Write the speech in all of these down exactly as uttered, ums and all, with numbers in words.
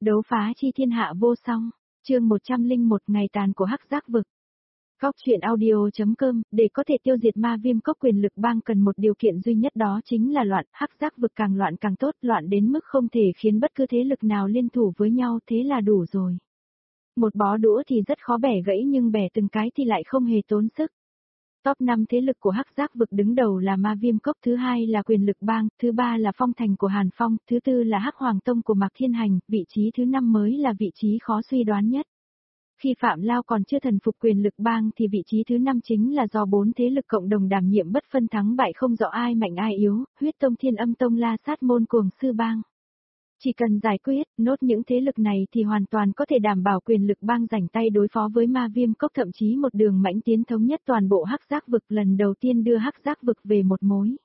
Đấu phá chi thiên hạ vô song, chương một trăm lẻ một ngày tàn của hắc giác vực. Cóc truyện audio.com, để có thể tiêu diệt ma viêm cốc quyền lực bang cần một điều kiện duy nhất, đó chính là loạn, hắc giác vực càng loạn càng tốt, loạn đến mức không thể khiến bất cứ thế lực nào liên thủ với nhau, thế là đủ rồi. Một bó đũa thì rất khó bẻ gãy, nhưng bẻ từng cái thì lại không hề tốn sức. Top năm thế lực của hắc giác vực đứng đầu là ma viêm cốc, thứ hai là quyền lực bang, thứ ba là phong thành của Hàn Phong, thứ tư là hắc hoàng tông của Mạc Thiên Hành, vị trí thứ năm mới là vị trí khó suy đoán nhất. Khi Phạm Lao còn chưa thần phục quyền lực bang thì vị trí thứ năm chính là do bốn thế lực cộng đồng đảm nhiệm, bất phân thắng bại, không rõ ai mạnh ai yếu, huyết tông, thiên âm tông, la sát môn, cuồng sư bang. Chỉ cần giải quyết nốt những thế lực này thì hoàn toàn có thể đảm bảo quyền lực bang rảnh tay đối phó với ma viêm cốc, thậm chí một đường mãnh tiến thống nhất toàn bộ hắc giác vực, lần đầu tiên đưa hắc giác vực về một mối.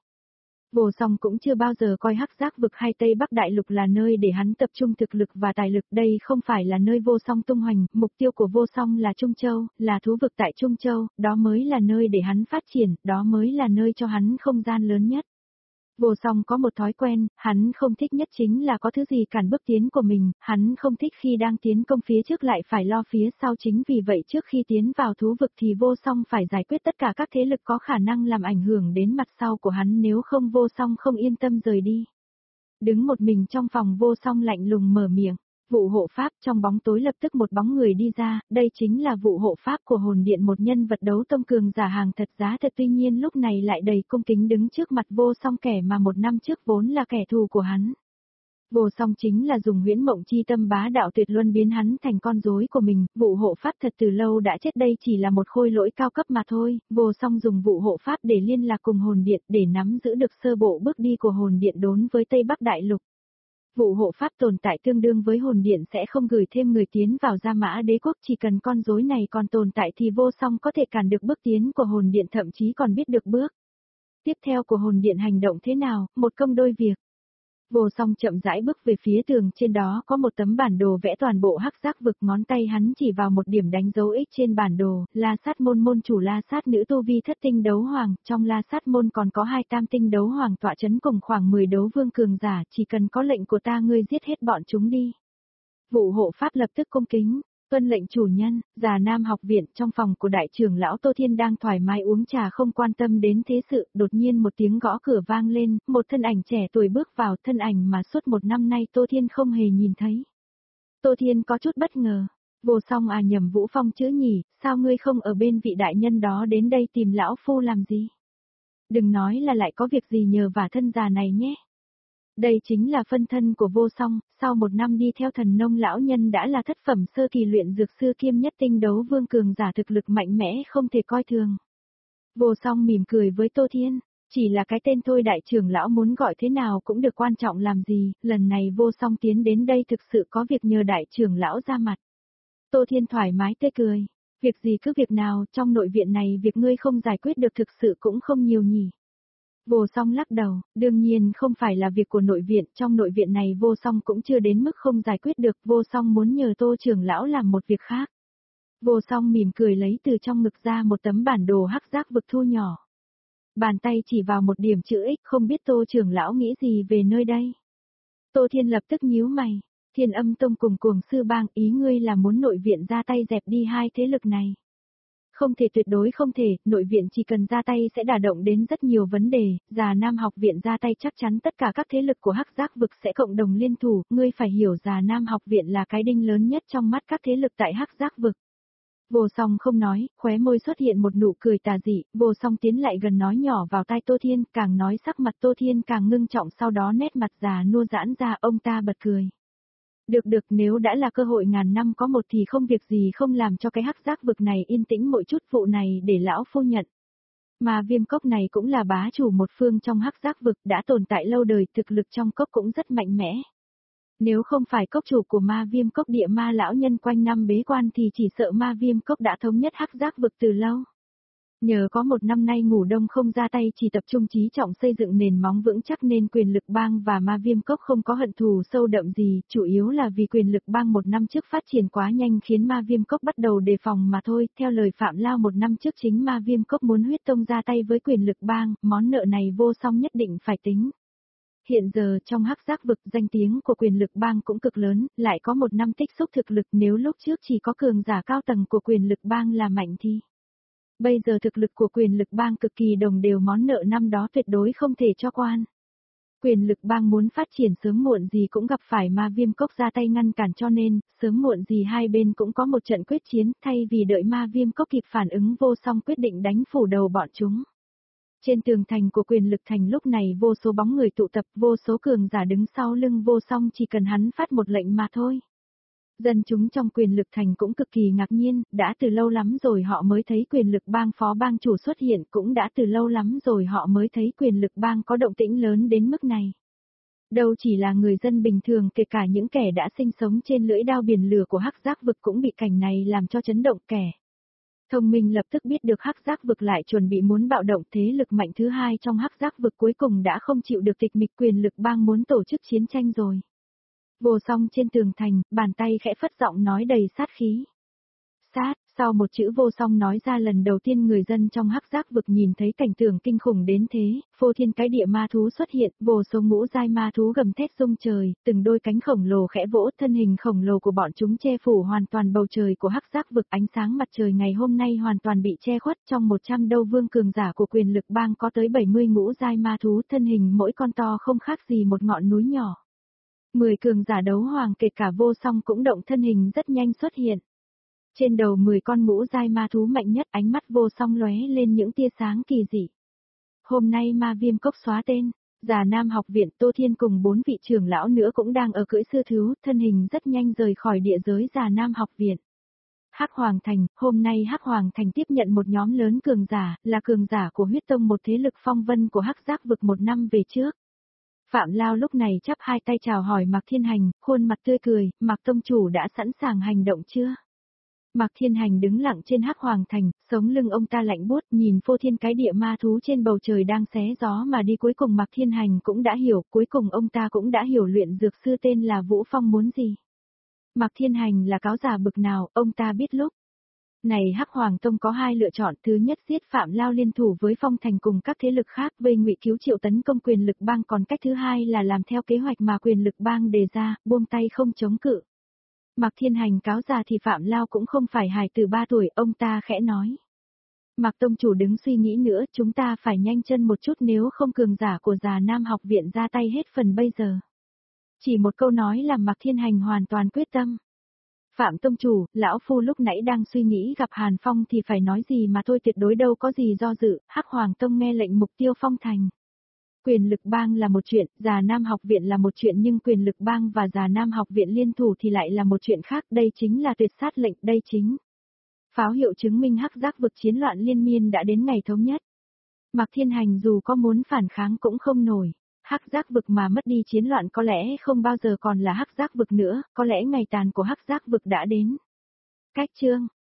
Vô Song cũng chưa bao giờ coi hắc giác vực hay Tây Bắc Đại Lục là nơi để hắn tập trung thực lực và tài lực, đây không phải là nơi Vô Song tung hoành, mục tiêu của Vô Song là Trung Châu, là thú vực tại Trung Châu, đó mới là nơi để hắn phát triển, đó mới là nơi cho hắn không gian lớn nhất. Vô Song có một thói quen, hắn không thích nhất chính là có thứ gì cản bước tiến của mình, hắn không thích khi đang tiến công phía trước lại phải lo phía sau, chính vì vậy trước khi tiến vào thú vực thì Vô Song phải giải quyết tất cả các thế lực có khả năng làm ảnh hưởng đến mặt sau của hắn, nếu không Vô Song không yên tâm rời đi. Đứng một mình trong phòng, Vô Song lạnh lùng mở miệng, vụ hộ pháp. Trong bóng tối lập tức một bóng người đi ra, đây chính là vụ hộ pháp của hồn điện, một nhân vật đấu tông cường giả hàng thật giá thật, tuy nhiên lúc này lại đầy cung kính đứng trước mặt Vô Song, kẻ mà một năm trước vốn là kẻ thù của hắn. Vô Song chính là dùng huyễn mộng chi tâm bá đạo tuyệt luân biến hắn thành con rối của mình, vụ hộ pháp thật từ lâu đã chết, đây chỉ là một khôi lỗi cao cấp mà thôi. Vô Song dùng vụ hộ pháp để liên lạc cùng hồn điện, để nắm giữ được sơ bộ bước đi của hồn điện đối với Tây Bắc Đại Lục. Vụ hộ pháp tồn tại tương đương với hồn điện sẽ không gửi thêm người tiến vào Gia Mã Đế quốc, chỉ cần con rối này còn tồn tại thì Vô Song có thể cản được bước tiến của hồn điện, thậm chí còn biết được bước tiếp theo của hồn điện hành động thế nào, một công đôi việc. Vô Song chậm rãi bước về phía tường, trên đó có một tấm bản đồ vẽ toàn bộ hắc giác vực, ngón tay hắn chỉ vào một điểm đánh dấu X trên bản đồ, La Sát môn môn chủ La Sát nữ tu vi thất tinh đấu hoàng, trong La Sát môn còn có hai tam tinh đấu hoàng tọa chấn cùng khoảng mười đấu vương cường giả, chỉ cần có lệnh của ta ngươi giết hết bọn chúng đi. Vụ hộ pháp lập tức cung kính, tuân lệnh chủ nhân. Già Nam học viện, trong phòng của đại trưởng lão Tô Thiên đang thoải mái uống trà không quan tâm đến thế sự, đột nhiên một tiếng gõ cửa vang lên, một thân ảnh trẻ tuổi bước vào, thân ảnh mà suốt một năm nay Tô Thiên không hề nhìn thấy. Tô Thiên có chút bất ngờ, Vô Song à, nhầm Vũ Phong chứ nhỉ, sao ngươi không ở bên vị đại nhân đó, đến đây tìm lão phu làm gì? Đừng nói là lại có việc gì nhờ vả thân già này nhé. Đây chính là phân thân của Vô Song, sau một năm đi theo thần nông lão nhân đã là thất phẩm sơ kỳ luyện dược sư kiêm nhất tinh đấu vương cường giả, thực lực mạnh mẽ không thể coi thường. Vô Song mỉm cười với Tô Thiên, chỉ là cái tên thôi, đại trưởng lão muốn gọi thế nào cũng được, quan trọng làm gì, lần này Vô Song tiến đến đây thực sự có việc nhờ đại trưởng lão ra mặt. Tô Thiên thoải mái tươi cười, việc gì cứ việc nào, trong nội viện này việc ngươi không giải quyết được thực sự cũng không nhiều nhỉ. Vô Song lắc đầu, đương nhiên không phải là việc của nội viện, trong nội viện này Vô Song cũng chưa đến mức không giải quyết được, Vô Song muốn nhờ Tô trưởng lão làm một việc khác. Vô Song mỉm cười lấy từ trong ngực ra một tấm bản đồ hắc giác vực thu nhỏ. Bàn tay chỉ vào một điểm chữ X, không biết Tô trưởng lão nghĩ gì về nơi đây. Tô Thiên lập tức nhíu mày, Thiên Âm Tông cùng Cuồng Sư Bang, ý ngươi là muốn nội viện ra tay dẹp đi hai thế lực này? Không thể, tuyệt đối không thể, nội viện chỉ cần ra tay sẽ đả động đến rất nhiều vấn đề, Già Nam học viện ra tay chắc chắn tất cả các thế lực của hắc giác vực sẽ cộng đồng liên thủ, ngươi phải hiểu Già Nam học viện là cái đinh lớn nhất trong mắt các thế lực tại hắc giác vực. Vô Song không nói, khóe môi xuất hiện một nụ cười tà dị, Vô Song tiến lại gần nói nhỏ vào tai Tô Thiên, càng nói sắc mặt Tô Thiên càng ngưng trọng, sau đó nét mặt già nua giãn ra, ông ta bật cười. Được được, nếu đã là cơ hội ngàn năm có một thì không việc gì không làm cho cái hắc giác vực này yên tĩnh một chút, vụ này để lão phu nhận. Mà viêm cốc này cũng là bá chủ một phương trong hắc giác vực, đã tồn tại lâu đời, thực lực trong cốc cũng rất mạnh mẽ. Nếu không phải cốc chủ của ma viêm cốc địa ma lão nhân quanh năm bế quan thì chỉ sợ ma viêm cốc đã thống nhất hắc giác vực từ lâu. Nhờ có một năm nay ngủ đông không ra tay, chỉ tập trung trí trọng xây dựng nền móng vững chắc nên quyền lực bang và ma viêm cốc không có hận thù sâu đậm gì, chủ yếu là vì quyền lực bang một năm trước phát triển quá nhanh khiến ma viêm cốc bắt đầu đề phòng mà thôi. Theo lời Phạm Lao, một năm trước chính ma viêm cốc muốn huyết tông ra tay với quyền lực bang, món nợ này Vô Song nhất định phải tính. Hiện giờ trong hắc giác vực danh tiếng của quyền lực bang cũng cực lớn, lại có một năm tích xúc thực lực, nếu lúc trước chỉ có cường giả cao tầng của quyền lực bang là mạnh thì. Bây giờ thực lực của quyền lực bang cực kỳ đồng đều, món nợ năm đó tuyệt đối không thể cho quan. Quyền lực bang muốn phát triển sớm muộn gì cũng gặp phải ma viêm cốc ra tay ngăn cản, cho nên, sớm muộn gì hai bên cũng có một trận quyết chiến, thay vì đợi ma viêm cốc kịp phản ứng, Vô Song quyết định đánh phủ đầu bọn chúng. Trên tường thành của quyền lực thành lúc này vô số bóng người tụ tập, vô số cường giả đứng sau lưng Vô Song, chỉ cần hắn phát một lệnh mà thôi. Dân chúng trong quyền lực thành cũng cực kỳ ngạc nhiên, đã từ lâu lắm rồi họ mới thấy quyền lực bang phó bang chủ xuất hiện, cũng đã từ lâu lắm rồi họ mới thấy quyền lực bang có động tĩnh lớn đến mức này. Đâu chỉ là người dân bình thường, kể cả những kẻ đã sinh sống trên lưỡi đao biển lửa của hắc giác vực cũng bị cảnh này làm cho chấn động. Kẻ thông minh lập tức biết được hắc giác vực lại chuẩn bị muốn bạo động, thế lực mạnh thứ hai trong hắc giác vực cuối cùng đã không chịu được tịch mịch, quyền lực bang muốn tổ chức chiến tranh rồi. Vô Song trên tường thành, bàn tay khẽ phất, giọng nói đầy sát khí. Sát, sau một chữ Vô Song nói ra, lần đầu tiên người dân trong hắc giác vực nhìn thấy cảnh tượng kinh khủng đến thế, phô thiên cái địa ma thú xuất hiện, vô số ngũ giai ma thú gầm thét rung trời, từng đôi cánh khổng lồ khẽ vỗ, thân hình khổng lồ của bọn chúng che phủ hoàn toàn bầu trời của hắc giác vực, ánh sáng mặt trời ngày hôm nay hoàn toàn bị che khuất. Trong một trăm đấu vương cường giả của quyền lực bang có tới bảy mươi ngũ giai ma thú, thân hình mỗi con to không khác gì một ngọn núi nhỏ. Mười cường giả đấu hoàng kể cả Vô Song cũng động thân hình rất nhanh xuất hiện. Trên đầu mười con ngũ giai ma thú mạnh nhất, ánh mắt Vô Song lóe lên những tia sáng kỳ dị. Hôm nay ma viêm cốc xóa tên, Già Nam học viện Tô Thiên cùng bốn vị trưởng lão nữa cũng đang ở cưỡi sư thú, thân hình rất nhanh rời khỏi địa giới Già Nam học viện. Hắc Hoàng Thành, hôm nay Hắc Hoàng Thành tiếp nhận một nhóm lớn cường giả, là cường giả của huyết tông, một thế lực phong vân của hắc giác vực một năm về trước. Phạm Lao lúc này chắp hai tay chào hỏi Mạc Thiên Hành, khuôn mặt tươi cười, Mạc tông chủ đã sẵn sàng hành động chưa? Mạc Thiên Hành đứng lặng trên Hắc Hoàng Thành, sống lưng ông ta lạnh buốt, nhìn phô thiên cái địa ma thú trên bầu trời đang xé gió mà đi. Cuối cùng Mạc Thiên Hành cũng đã hiểu, cuối cùng ông ta cũng đã hiểu luyện dược sư tên là Vũ Phong muốn gì. Mạc Thiên Hành là cáo giả bực nào, ông ta biết lúc này Hắc Hoàng Tông có hai lựa chọn, thứ nhất giết Phạm Lao liên thủ với Phong Thành cùng các thế lực khác vây ngụy cứu triệu tấn công quyền lực bang, còn cách thứ hai là làm theo kế hoạch mà quyền lực bang đề ra, buông tay không chống cự. Mạc Thiên Hành cáo già thì Phạm Lao cũng không phải hài tử ba tuổi, ông ta khẽ nói. Mạc tông chủ đứng suy nghĩ nữa, chúng ta phải nhanh chân một chút, nếu không cường giả của Già Nam học viện ra tay hết phần bây giờ. Chỉ một câu nói làm Mạc Thiên Hành hoàn toàn quyết tâm. Phạm tông chủ, lão phu lúc nãy đang suy nghĩ gặp Hàn Phong thì phải nói gì mà thôi, tuyệt đối đâu có gì do dự. Hắc Hoàng Tông nghe lệnh mục tiêu Phong Thành. Quyền lực bang là một chuyện, Già Nam học viện là một chuyện, nhưng quyền lực bang và Già Nam học viện liên thủ thì lại là một chuyện khác, đây chính là tuyệt sát lệnh, đây chính pháo hiệu chứng minh hắc giác vực chiến loạn liên miên đã đến ngày thống nhất. Mạc Thiên Hành dù có muốn phản kháng cũng không nổi. Hắc giác vực mà mất đi chiến loạn có lẽ không bao giờ còn là hắc giác vực nữa, có lẽ ngày tàn của hắc giác vực đã đến. Cách chương